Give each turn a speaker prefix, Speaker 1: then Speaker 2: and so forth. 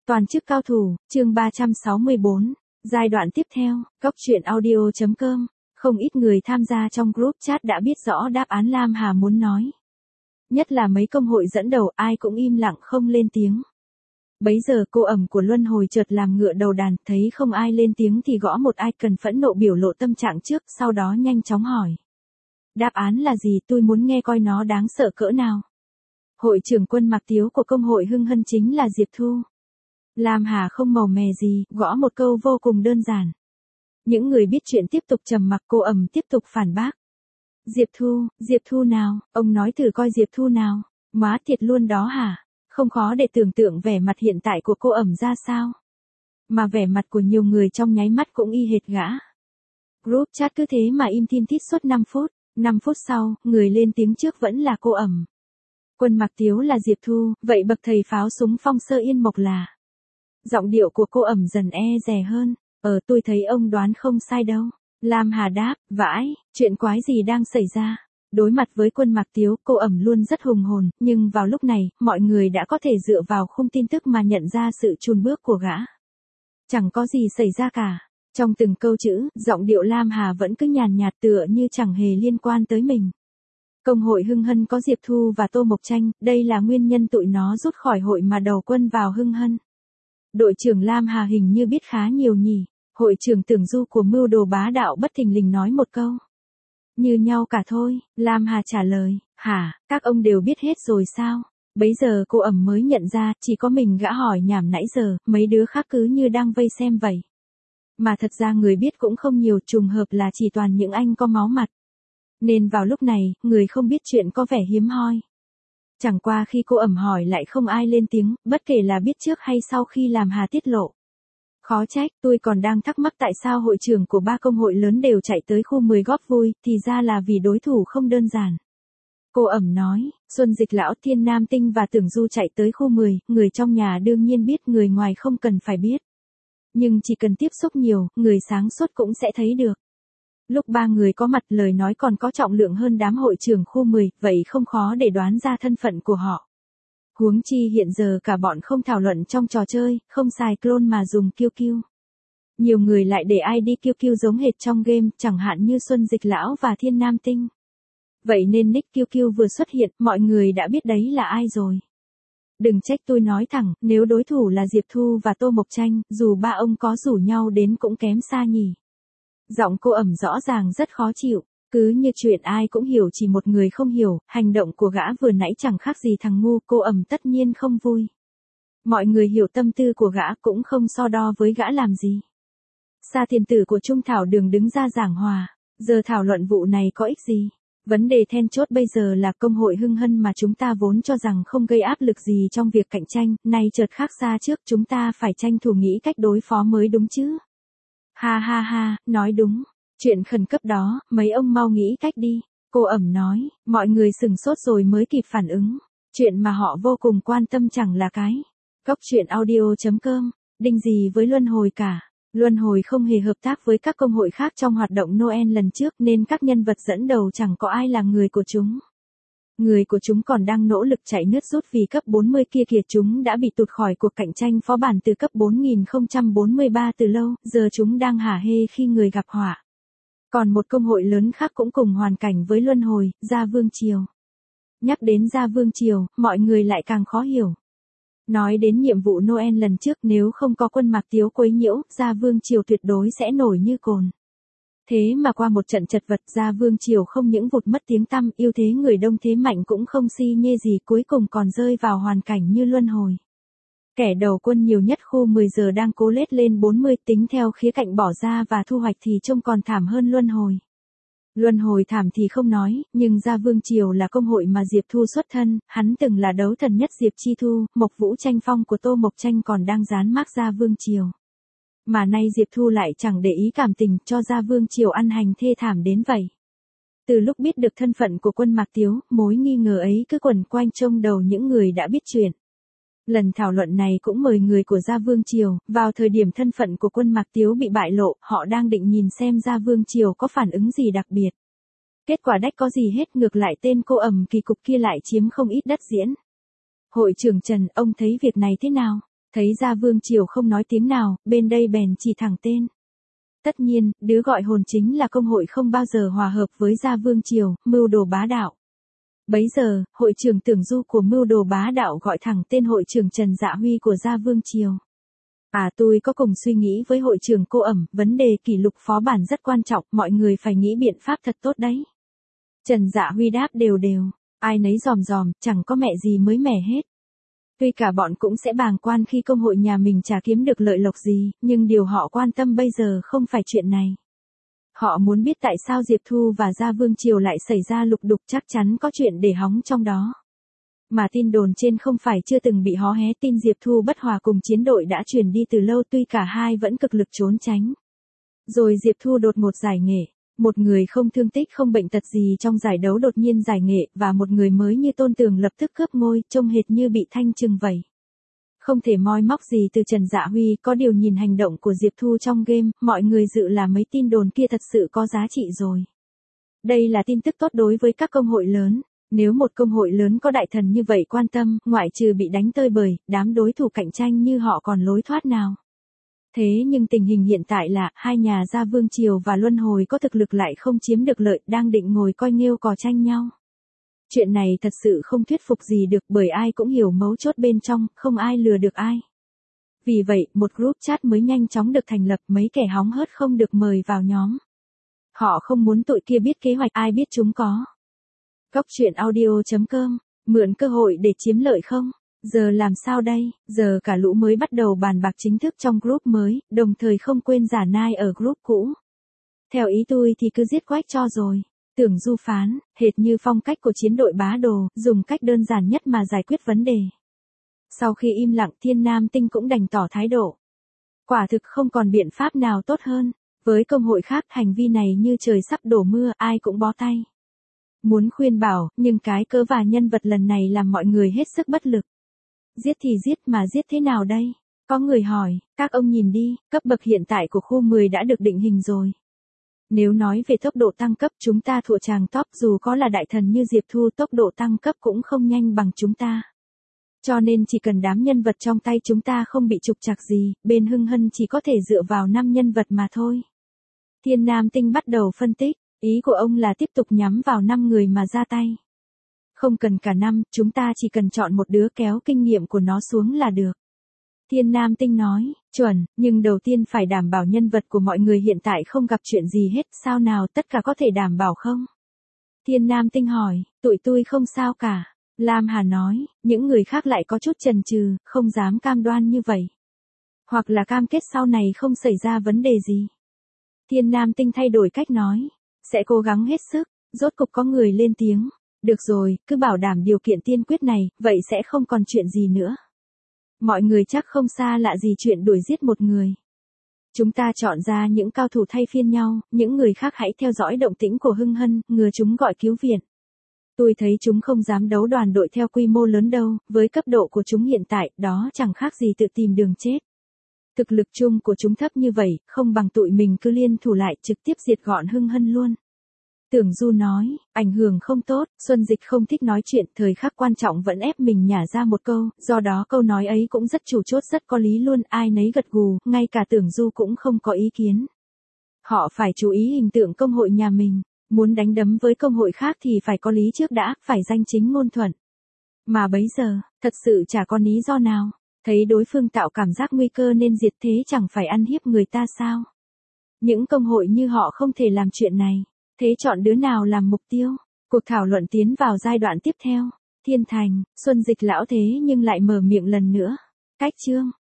Speaker 1: Toàn chức cao thủ, chương 364, giai đoạn tiếp theo, góc truyện audio.com, không ít người tham gia trong group chat đã biết rõ đáp án Lam Hà muốn nói. Nhất là mấy công hội dẫn đầu ai cũng im lặng không lên tiếng. Bấy giờ cô ẩm của luân hồi chợt làm ngựa đầu đàn, thấy không ai lên tiếng thì gõ một icon phẫn nộ biểu lộ tâm trạng trước, sau đó nhanh chóng hỏi. Đáp án là gì, tôi muốn nghe coi nó đáng sợ cỡ nào. Hội trưởng quân Mạc Tiếu của công hội Hưng Hân chính là Diệp Thu. Lam Hà không màu mè gì, gõ một câu vô cùng đơn giản. Những người biết chuyện tiếp tục trầm mặc, cô ẩm tiếp tục phản bác. Diệp Thu nào, ông nói thử coi Diệp Thu nào, má thiệt luôn đó hả? Không khó để tưởng tượng vẻ mặt hiện tại của cô ẩm ra sao. Mà vẻ mặt của nhiều người trong nháy mắt cũng y hệt gã. Group chat cứ thế mà im thin thít suốt 5 phút, 5 phút sau, người lên tiếng trước vẫn là cô ẩm. Quân Mạc Tiếu là Diệp Thu, vậy bậc thầy pháo súng Phong Sơ Yên Mộc là. Giọng điệu của cô ẩm dần dè hơn, tôi thấy ông đoán không sai đâu. Lam Hà đáp, vãi, chuyện quái gì đang xảy ra. Đối mặt với quân Mạc Tiếu, cô ẩm luôn rất hùng hồn, nhưng vào lúc này, mọi người đã có thể dựa vào khung tin tức mà nhận ra sự chùn bước của gã. Chẳng có gì xảy ra cả. Trong từng câu chữ, giọng điệu Lam Hà vẫn cứ nhàn nhạt tựa như chẳng hề liên quan tới mình. Công hội Hưng Hân có Diệp Thu và Tô Mộc Tranh, đây là nguyên nhân tụi nó rút khỏi hội mà đầu quân vào Hưng Hân. Đội trưởng Lam Hà hình như biết khá nhiều nhỉ. Hội trưởng Tưởng Du của mưu đồ bá đạo bất thình lình nói một câu. Như nhau cả thôi, Lam Hà trả lời, hả, các ông đều biết hết rồi sao? Bấy giờ cô ẩm mới nhận ra, chỉ có mình gã hỏi nhảm nãy giờ, mấy đứa khác cứ như đang vây xem vậy. Mà thật ra người biết cũng không nhiều, trùng hợp là chỉ toàn những anh có máu mặt. Nên vào lúc này, người không biết chuyện có vẻ hiếm hoi. Chẳng qua khi cô ẩm hỏi lại không ai lên tiếng, bất kể là biết trước hay sau khi Lam Hà tiết lộ. Khó trách, tôi còn đang thắc mắc tại sao hội trưởng của 3 công hội lớn đều chạy tới khu 10 góp vui, thì ra là vì đối thủ không đơn giản. Cô ẩm nói, Xuân Dịch Lão, Thiên Nam Tinh và Tưởng Du chạy tới khu 10, người trong nhà đương nhiên biết, người ngoài không cần phải biết. Nhưng chỉ cần tiếp xúc nhiều, người sáng suốt cũng sẽ thấy được. Lúc 3 người có mặt, lời nói còn có trọng lượng hơn đám hội trưởng khu 10, vậy không khó để đoán ra thân phận của họ. Huống chi hiện giờ cả bọn không thảo luận trong trò chơi, không xài clone mà dùng QQ. Nhiều người lại để ID QQ giống hệt trong game, chẳng hạn như Xuân Dịch Lão và Thiên Nam Tinh. Vậy nên nick QQ vừa xuất hiện, mọi người đã biết đấy là ai rồi. Đừng trách tôi nói thẳng, nếu đối thủ là Diệp Thu và Tô Mộc Tranh, dù ba ông có rủ nhau đến cũng kém xa nhỉ. Giọng cô ẩm rõ ràng rất khó chịu. Cứ như chuyện ai cũng hiểu, chỉ một người không hiểu, hành động của gã vừa nãy chẳng khác gì thằng ngu, cô ẩm tất nhiên không vui. Mọi người hiểu tâm tư của gã cũng không so đo với gã làm gì. Sa Thiên Tử của Trung Thảo Đường đứng ra giảng hòa, giờ thảo luận vụ này có ích gì. Vấn đề then chốt bây giờ là công hội Hưng Hân mà chúng ta vốn cho rằng không gây áp lực gì trong việc cạnh tranh, nay chợt khác xa trước, chúng ta phải tranh thủ nghĩ cách đối phó mới đúng chứ. Ha ha ha, nói đúng. Chuyện khẩn cấp đó, mấy ông mau nghĩ cách đi. Cô ẩm nói, mọi người sửng sốt rồi mới kịp phản ứng. Chuyện mà họ vô cùng quan tâm chẳng là cái. Góc truyện audio.com, đinh gì với luân hồi cả. Luân hồi không hề hợp tác với các công hội khác trong hoạt động Noel lần trước, nên các nhân vật dẫn đầu chẳng có ai là người của chúng. Người của chúng còn đang nỗ lực chạy nước rút vì cấp 40 kia kìa, chúng đã bị tụt khỏi cuộc cạnh tranh phó bản từ cấp 4043 từ lâu, giờ chúng đang hả hê khi người gặp họa. Còn một công hội lớn khác cũng cùng hoàn cảnh với luân hồi, Gia Vương Triều. Nhắc đến Gia Vương Triều, mọi người lại càng khó hiểu. Nói đến nhiệm vụ Noel lần trước, nếu không có quân Mạc Tiếu quấy nhiễu, Gia Vương Triều tuyệt đối sẽ nổi như cồn. Thế mà qua một trận chật vật, Gia Vương Triều không những vụt mất tiếng tăm, ưu thế người đông thế mạnh cũng không si nhê gì, cuối cùng còn rơi vào hoàn cảnh như luân hồi. Kẻ đầu quân nhiều nhất khu 10 giờ đang cố lết lên 40, tính theo khía cạnh bỏ ra và thu hoạch thì trông còn thảm hơn luân hồi. Luân hồi thảm thì không nói, nhưng Gia Vương Triều là công hội mà Diệp Thu xuất thân, hắn từng là đấu thần nhất Diệp Chi Thu, Mộc Vũ Tranh Phong của Tô Mộc Tranh còn đang dán mác Gia Vương Triều. Mà nay Diệp Thu lại chẳng để ý cảm tình, cho Gia Vương Triều ăn hành thê thảm đến vậy. Từ lúc biết được thân phận của quân Mạc Tiếu, mối nghi ngờ ấy cứ quẩn quanh trong đầu những người đã biết chuyện. Lần thảo luận này cũng mời người của Gia Vương Triều, vào thời điểm thân phận của quân Mạc Tiếu bị bại lộ, họ đang định nhìn xem Gia Vương Triều có phản ứng gì đặc biệt. Kết quả đách có gì hết, ngược lại tên cô ẩm kỳ cục kia lại chiếm không ít đất diễn. Hội trưởng Trần, ông thấy việc này thế nào? Thấy Gia Vương Triều không nói tiếng nào, bên đây bèn chỉ thẳng tên. Tất nhiên, đứa gọi hồn chính là công hội không bao giờ hòa hợp với Gia Vương Triều, mưu đồ bá đạo. Bấy giờ, hội trưởng Tưởng Du của mưu đồ bá đạo gọi thẳng tên hội trưởng Trần Dạ Huy của Gia Vương Triều. Tôi có cùng suy nghĩ với hội trưởng Cô Ẩm, vấn đề kỷ lục phó bản rất quan trọng, mọi người phải nghĩ biện pháp thật tốt đấy. Trần Dạ Huy đáp đều đều, ai nấy dòm dòm, chẳng có mẹ gì mới mẻ hết. Tuy cả bọn cũng sẽ bàng quan khi công hội nhà mình chả kiếm được lợi lộc gì, nhưng điều họ quan tâm bây giờ không phải chuyện này. Họ muốn biết tại sao Diệp Thu và Gia Vương Triều lại xảy ra lục đục, chắc chắn có chuyện để hóng trong đó. Mà tin đồn trên không phải chưa từng bị hó hé, tin Diệp Thu bất hòa cùng chiến đội đã truyền đi từ lâu, tuy cả hai vẫn cực lực trốn tránh. Rồi Diệp Thu đột ngột giải nghệ, một người không thương tích không bệnh tật gì trong giải đấu đột nhiên giải nghệ, và một người mới như Tôn Tường lập tức cướp ngôi, trông hệt như bị thanh trừng vậy. Không thể moi móc gì từ Trần Dạ Huy, có điều nhìn hành động của Diệp Thu trong game, mọi người dự là mấy tin đồn kia thật sự có giá trị rồi. Đây là tin tức tốt đối với các công hội lớn. Nếu một công hội lớn có đại thần như vậy quan tâm, ngoại trừ bị đánh tơi bời, đám đối thủ cạnh tranh như họ còn lối thoát nào. Thế nhưng tình hình hiện tại là, hai nhà Gia Vương Triều và Luân Hồi có thực lực lại không chiếm được lợi, đang định ngồi coi nghêu cò tranh nhau. Chuyện này thật sự không thuyết phục gì được, bởi ai cũng hiểu mấu chốt bên trong, không ai lừa được ai. Vì vậy, một group chat mới nhanh chóng được thành lập, mấy kẻ hóng hớt không được mời vào nhóm. Họ không muốn tụi kia biết kế hoạch, ai biết chúng có. Góc truyện audio.com, mượn cơ hội để chiếm lợi không? Giờ làm sao đây? Giờ cả lũ mới bắt đầu bàn bạc chính thức trong group mới, đồng thời không quên giả nai ở group cũ. Theo ý tôi thì cứ giết quách cho rồi. Tưởng Du phán, hệt như phong cách của chiến đội bá đồ, dùng cách đơn giản nhất mà giải quyết vấn đề. Sau khi im lặng, Thiên Nam Tinh cũng đành tỏ thái độ. Quả thực không còn biện pháp nào tốt hơn. Với công hội khác, hành vi này như trời sắp đổ mưa, ai cũng bó tay. Muốn khuyên bảo, nhưng cái cớ và nhân vật lần này làm mọi người hết sức bất lực. Giết thì giết mà giết thế nào đây? Có người hỏi, các ông nhìn đi, cấp bậc hiện tại của khu 10 đã được định hình rồi. Nếu nói về tốc độ tăng cấp, chúng ta thua chàng top, dù có là đại thần như Diệp Thu, tốc độ tăng cấp cũng không nhanh bằng chúng ta. Cho nên chỉ cần đám nhân vật trong tay chúng ta không bị trục trặc gì, bên Hưng Hân chỉ có thể dựa vào 5 nhân vật mà thôi. Thiên Nam Tinh bắt đầu phân tích, ý của ông là tiếp tục nhắm vào 5 người mà ra tay. Không cần cả 5, chúng ta chỉ cần chọn một đứa kéo kinh nghiệm của nó xuống là được. Thiên Nam Tinh nói, chuẩn, nhưng đầu tiên phải đảm bảo nhân vật của mọi người hiện tại không gặp chuyện gì hết, sao nào tất cả có thể đảm bảo không? Thiên Nam Tinh hỏi, tụi tôi không sao cả. Lam Hà nói, những người khác lại có chút chần chừ, không dám cam đoan như vậy. Hoặc là cam kết sau này không xảy ra vấn đề gì. Thiên Nam Tinh thay đổi cách nói, sẽ cố gắng hết sức, rốt cục có người lên tiếng. Được rồi, cứ bảo đảm điều kiện tiên quyết này, vậy sẽ không còn chuyện gì nữa. Mọi người chắc không xa lạ gì chuyện đuổi giết một người. Chúng ta chọn ra những cao thủ thay phiên nhau, những người khác hãy theo dõi động tĩnh của Hưng Hân, ngừa chúng gọi cứu viện. Tôi thấy chúng không dám đấu đoàn đội theo quy mô lớn đâu, với cấp độ của chúng hiện tại, đó chẳng khác gì tự tìm đường chết. Thực lực chung của chúng thấp như vậy, không bằng tụi mình cứ liên thủ lại trực tiếp diệt gọn Hưng Hân luôn. Tưởng Du nói, ảnh hưởng không tốt, Xuân Dịch không thích nói chuyện, thời khắc quan trọng vẫn ép mình nhả ra một câu, do đó câu nói ấy cũng rất chủ chốt, rất có lý luôn, ai nấy gật gù, ngay cả Tưởng Du cũng không có ý kiến. Họ phải chú ý hình tượng công hội nhà mình, muốn đánh đấm với công hội khác thì phải có lý trước đã, phải danh chính ngôn thuận. Mà bấy giờ, thật sự chả có lý do nào, thấy đối phương tạo cảm giác nguy cơ nên diệt thế chẳng phải ăn hiếp người ta sao. Những công hội như họ không thể làm chuyện này. Thế chọn đứa nào làm mục tiêu? Cuộc thảo luận tiến vào giai đoạn tiếp theo. Thiên Thành, Xuân Dịch lão thế nhưng lại mở miệng lần nữa. Cách chương.